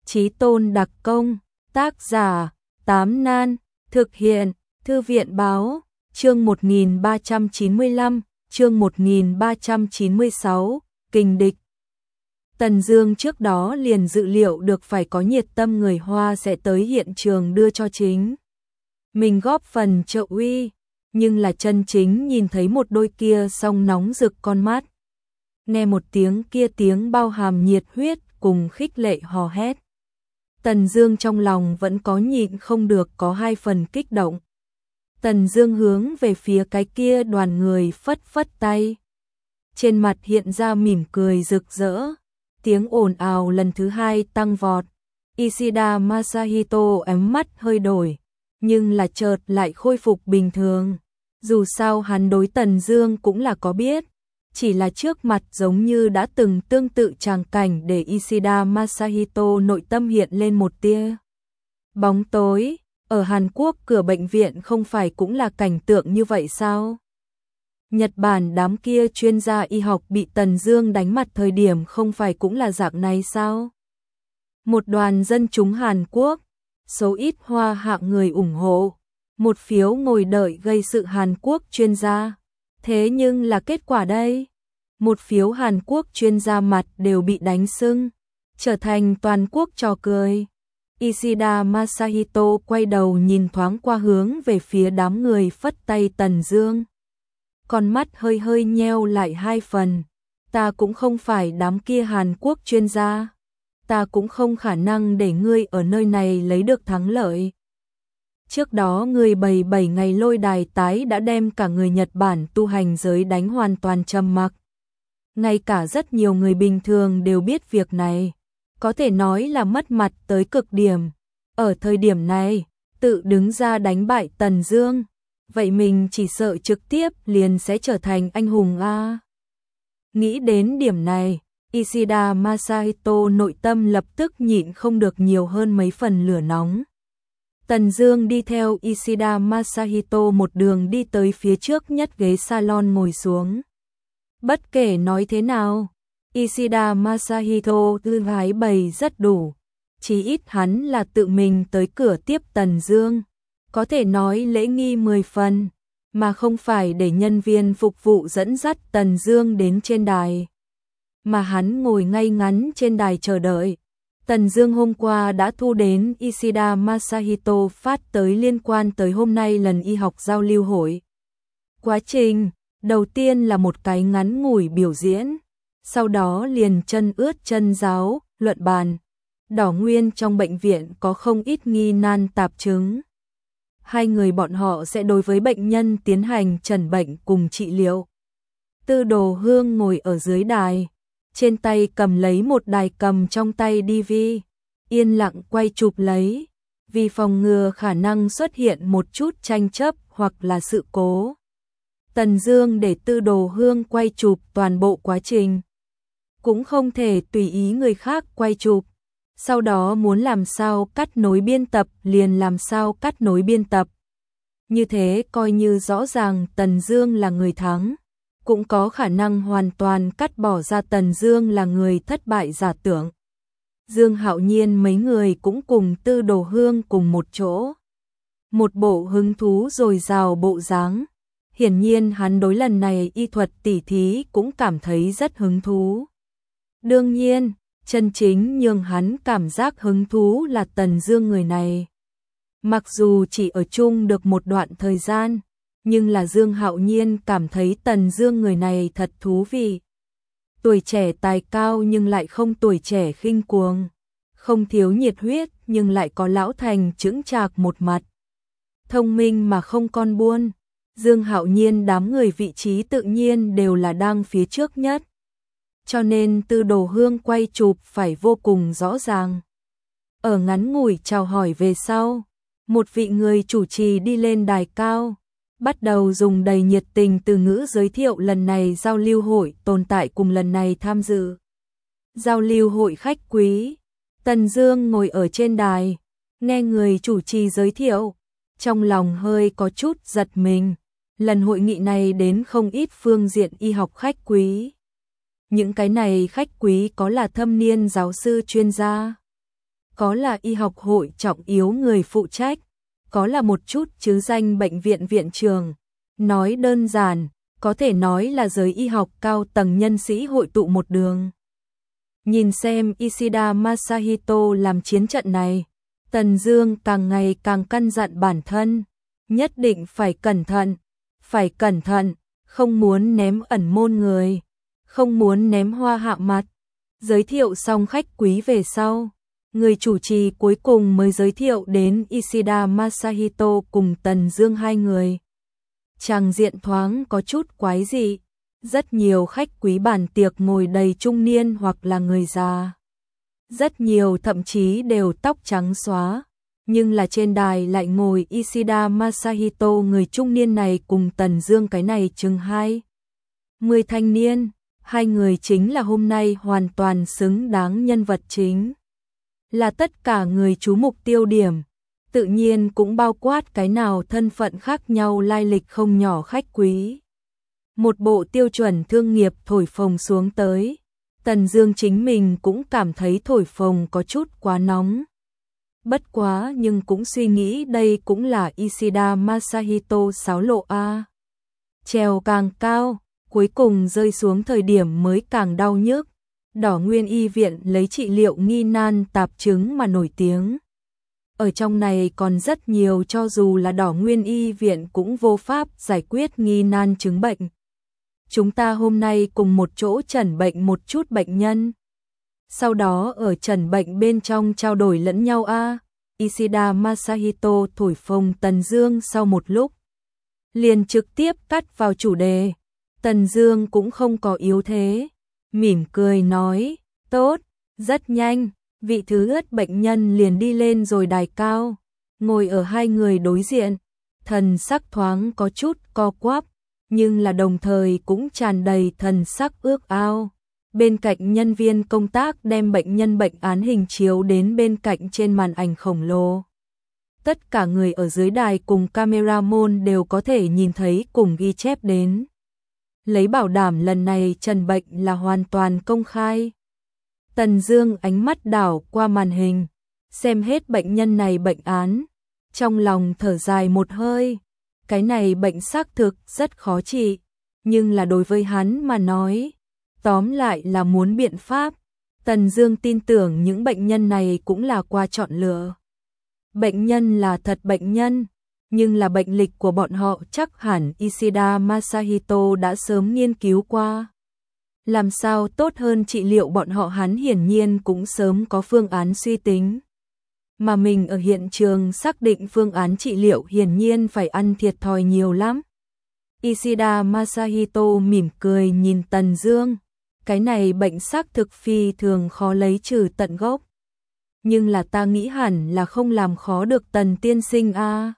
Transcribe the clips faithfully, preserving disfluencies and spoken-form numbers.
Chí Tôn đặc công, tác giả, Tám Nan, thực hiện, Thư viện báo, chương một nghìn ba trăm chín mươi lăm, chương một nghìn ba trăm chín mươi sáu, kình địch. Tần Dương trước đó liền dự liệu được phải có nhiệt tâm người Hoa sẽ tới hiện trường đưa cho chính mình góp phần trợ uy, nhưng là chân chính nhìn thấy một đôi kia song nóng rực con mắt. Nghe một tiếng kia tiếng bao hàm nhiệt huyết cùng khích lệ hò hét. Tần Dương trong lòng vẫn có nhịn không được có hai phần kích động. Tần Dương hướng về phía cái kia đoàn người phất phất tay. Trên mặt hiện ra mỉm cười rực rỡ. Tiếng ồn ào lần thứ hai tăng vọt. Ishida Masahito ánh mắt hơi đổi, nhưng là chợt lại khôi phục bình thường. Dù sao hắn đối Tần Dương cũng là có biết, chỉ là trước mặt giống như đã từng tương tự tràng cảnh để Ishida Masahito nội tâm hiện lên một tia bóng tối. Ở Hàn Quốc cửa bệnh viện không phải cũng là cảnh tượng như vậy sao? Nhật Bản đám kia chuyên gia y học bị Tần Dương đánh mặt thời điểm không phải cũng là dạng này sao? Một đoàn dân chúng Hàn Quốc, số ít Hoa hạng người ủng hộ, một phiếu ngồi đợi gây sự Hàn Quốc chuyên gia. Thế nhưng là kết quả đây, một phiếu Hàn Quốc chuyên gia mặt đều bị đánh sưng, trở thành toàn quốc trò cười. Ishida Masahito quay đầu nhìn thoáng qua hướng về phía đám người phất tay Tần Dương. Con mắt hơi hơi nheo lại hai phần. Ta cũng không phải đám kia Hàn Quốc chuyên gia. Ta cũng không khả năng để ngươi ở nơi này lấy được thắng lợi. Trước đó ngươi bày bảy ngày lôi đài tái đã đem cả người Nhật Bản tu hành giới đánh hoàn toàn trầm mặc. Ngay cả rất nhiều người bình thường đều biết việc này. Có thể nói là mất mặt tới cực điểm. Ở thời điểm này, tự đứng ra đánh bại Tần Dương. Vậy mình chỉ sợ trực tiếp liền sẽ trở thành anh hùng a. Nghĩ đến điểm này, Ishida Masahito nội tâm lập tức nhịn không được nhiều hơn mấy phần lửa nóng. Tần Dương đi theo Ishida Masahito một đường đi tới phía trước nhất ghế salon ngồi xuống. Bất kể nói thế nào, Ishida Masahito tư thái bày rất đủ. Chí ít hắn là tự mình tới cửa tiếp Tần Dương. Có thể nói lễ nghi mười phần, mà không phải để nhân viên phục vụ dẫn dắt Tần Dương đến trên đài. Mà hắn ngồi ngay ngắn trên đài chờ đợi. Tần Dương hôm qua đã thu đến Ishida Masahito phát tới liên quan tới hôm nay lần y học giao lưu hội. Quá trình, đầu tiên là một cái ngắn ngủi biểu diễn, sau đó liền chân ướt chân giáo, luận bàn. Đỏ nguyên trong bệnh viện có không ít nghi nan tạp chứng. Hai người bọn họ sẽ đối với bệnh nhân tiến hành chẩn bệnh cùng trị liệu. Tư Đồ Hương ngồi ở dưới đài, trên tay cầm lấy một đài cầm trong tay đê vê, yên lặng quay chụp lấy, vì phòng ngừa khả năng xuất hiện một chút tranh chấp hoặc là sự cố. Tần Dương để Tư Đồ Hương quay chụp toàn bộ quá trình, cũng không thể tùy ý người khác quay chụp. Sau đó muốn làm sao cắt nối biên tập liền làm sao cắt nối biên tập. Như thế coi như rõ ràng Tần Dương là người thắng, cũng có khả năng hoàn toàn cắt bỏ ra Tần Dương là người thất bại giả tưởng. Dương Hạo Nhiên mấy người cũng cùng Tư Đồ Hương cùng một chỗ. Một bộ hứng thú dồi dào bộ dáng. Hiển nhiên hắn đối lần này y thuật tỉ thí cũng cảm thấy rất hứng thú. Đương nhiên, chân chính nhường hắn cảm giác hứng thú là Tần Dương người này. Mặc dù chỉ ở chung được một đoạn thời gian, nhưng là Dương Hạo Nhiên cảm thấy Tần Dương người này thật thú vị. Tuổi trẻ tài cao nhưng lại không tuổi trẻ khinh cuồng, không thiếu nhiệt huyết nhưng lại có lão thành chững chạc một mặt. Thông minh mà không con buôn, Dương Hạo Nhiên đám người vị trí tự nhiên đều là đang phía trước nhất. Cho nên Tư Đồ Hương quay chụp phải vô cùng rõ ràng. Ở ngắn ngủi chào hỏi về sau, một vị người chủ trì đi lên đài cao, bắt đầu dùng đầy nhiệt tình từ ngữ giới thiệu lần này giao lưu hội tồn tại cùng lần này tham dự. Giao lưu hội khách quý, Tần Dương ngồi ở trên đài, nghe người chủ trì giới thiệu, trong lòng hơi có chút giật mình. Lần hội nghị này đến không ít phương diện y học khách quý. Những cái này khách quý có là thâm niên giáo sư chuyên gia, có là y học hội trọng yếu người phụ trách, có là một chút chứ danh bệnh viện viện trường. Nói đơn giản, có thể nói là giới y học cao tầng nhân sĩ hội tụ một đường. Nhìn xem Ishida Masahito làm chiến trận này, Tần Dương càng ngày càng căn dặn bản thân, nhất định phải cẩn thận, phải cẩn thận, không muốn ném ẩn môn người, không muốn ném hoa hạ mặt. Giới thiệu xong khách quý về sau, người chủ trì cuối cùng mới giới thiệu đến Ishida Masahito cùng Tần Dương hai người. Tràng diện thoáng có chút quái dị, rất nhiều khách quý bàn tiệc ngồi đầy trung niên hoặc là người già. Rất nhiều thậm chí đều tóc trắng xóa, nhưng là trên đài lại ngồi Ishida Masahito, người trung niên này cùng Tần Dương cái này chừng hai mươi thanh niên, hai người chính là hôm nay hoàn toàn xứng đáng nhân vật chính, là tất cả người chú mục tiêu điểm, tự nhiên cũng bao quát cái nào thân phận khác nhau lai lịch không nhỏ khách quý. Một bộ tiêu chuẩn thương nghiệp thổi phồng xuống tới, Tần Dương chính mình cũng cảm thấy thổi phồng có chút quá nóng. Bất quá nhưng cũng suy nghĩ đây cũng là Ishida Masahito xáo lộ a. Trèo càng cao, cuối cùng rơi xuống thời điểm mới càng đau nhức. Đỏ Nguyên Y viện lấy trị liệu nghi nan tạp chứng mà nổi tiếng. Ở trong này còn rất nhiều cho dù là Đỏ Nguyên Y viện cũng vô pháp giải quyết nghi nan chứng bệnh. Chúng ta hôm nay cùng một chỗ chẩn bệnh một chút bệnh nhân. Sau đó ở chẩn bệnh bên trong trao đổi lẫn nhau a. Ishida Masahito thổi phồng Tần Dương sau một lúc, liền trực tiếp cắt vào chủ đề. Tần Dương cũng không có yếu thế, mỉm cười nói, tốt, rất nhanh, vị thứ ất bệnh nhân liền đi lên rồi đài cao, ngồi ở hai người đối diện, thần sắc thoáng có chút co quắp, nhưng là đồng thời cũng tràn đầy thần sắc ước ao. Bên cạnh nhân viên công tác đem bệnh nhân bệnh án hình chiếu đến bên cạnh trên màn ảnh khổng lồ. Tất cả người ở dưới đài cùng camera môn đều có thể nhìn thấy cùng ghi chép đến. Lấy bảo đảm lần này trần bệnh là hoàn toàn công khai. Tần Dương ánh mắt đảo qua màn hình, xem hết bệnh nhân này bệnh án, trong lòng thở dài một hơi. Cái này bệnh xác thực rất khó trị, nhưng là đối với hắn mà nói, tóm lại là muốn biện pháp. Tần Dương tin tưởng những bệnh nhân này cũng là qua chọn lựa. Bệnh nhân là thật bệnh nhân, nhưng là bệnh lịch của bọn họ chắc hẳn Ishida Masahito đã sớm nghiên cứu qua. Làm sao tốt hơn trị liệu bọn họ, hắn hiển nhiên cũng sớm có phương án suy tính. Mà mình ở hiện trường xác định phương án trị liệu hiển nhiên phải ăn thiệt thòi nhiều lắm. Ishida Masahito mỉm cười nhìn Tần Dương, cái này bệnh xác thực phi thường khó lấy trừ tận gốc. Nhưng là ta nghĩ hẳn là không làm khó được Tần tiên sinh a. À.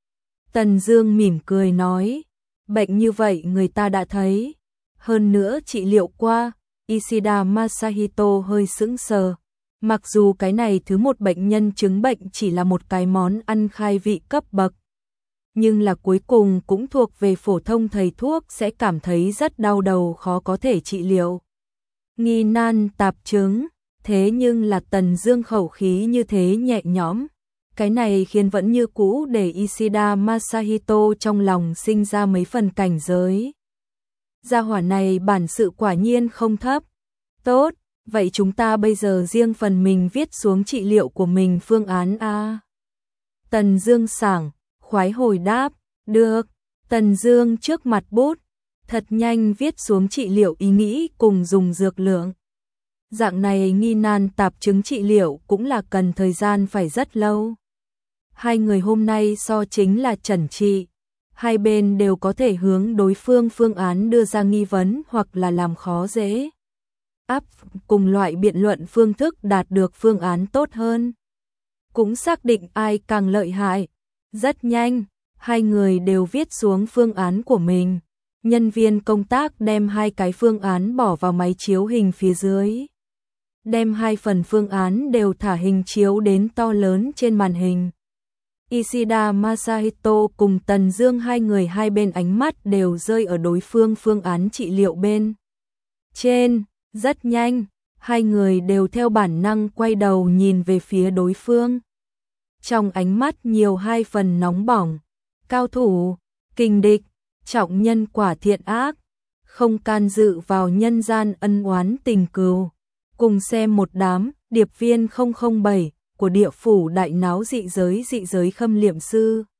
Tần Dương mỉm cười nói, bệnh như vậy người ta đã thấy, hơn nữa trị liệu qua. Ishida Masahito hơi sững sờ. Mặc dù cái này thứ một bệnh nhân chứng bệnh chỉ là một cái món ăn khai vị cấp bậc, nhưng là cuối cùng cũng thuộc về phổ thông thầy thuốc sẽ cảm thấy rất đau đầu khó có thể trị liệu. Nghi nan tạp chứng, thế nhưng là Tần Dương khẩu khí như thế nhẹ nhõm, cái này khiến vẫn như cũ để Ishida Masahito trong lòng sinh ra mấy phần cảnh giới. Gia hỏa này bản sự quả nhiên không thấp. Tốt, vậy chúng ta bây giờ riêng phần mình viết xuống trị liệu của mình phương án a. Tần Dương sảng khoái hồi đáp, được. Tần Dương trước mặt bút, thật nhanh viết xuống trị liệu ý nghĩ cùng dùng dược lượng. Dạng này nghi nan tạp chứng trị liệu cũng là cần thời gian phải rất lâu. Hai người hôm nay so chính là chẩn trị, hai bên đều có thể hướng đối phương phương án đưa ra nghi vấn hoặc là làm khó dễ. Áp cùng loại biện luận phương thức đạt được phương án tốt hơn. Cũng xác định ai càng lợi hại. Rất nhanh, hai người đều viết xuống phương án của mình. Nhân viên công tác đem hai cái phương án bỏ vào máy chiếu hình phía dưới. Đem hai phần phương án đều thả hình chiếu đến to lớn trên màn hình. Ishida Masahito cùng Tần Dương hai người hai bên ánh mắt đều rơi ở đối phương phương án trị liệu bên trên. Rất nhanh, Hai người đều theo bản năng quay đầu nhìn về phía đối phương. Trong ánh mắt nhiều hai phần nóng bỏng, cao thủ, kình địch, trọng nhân quả thiện ác, không can dự vào nhân gian ân oán tình cừu. Cùng xem một đám điệp viên không không bảy của địa phủ đại náo dị giới dị giới Khâm Liệm Sư.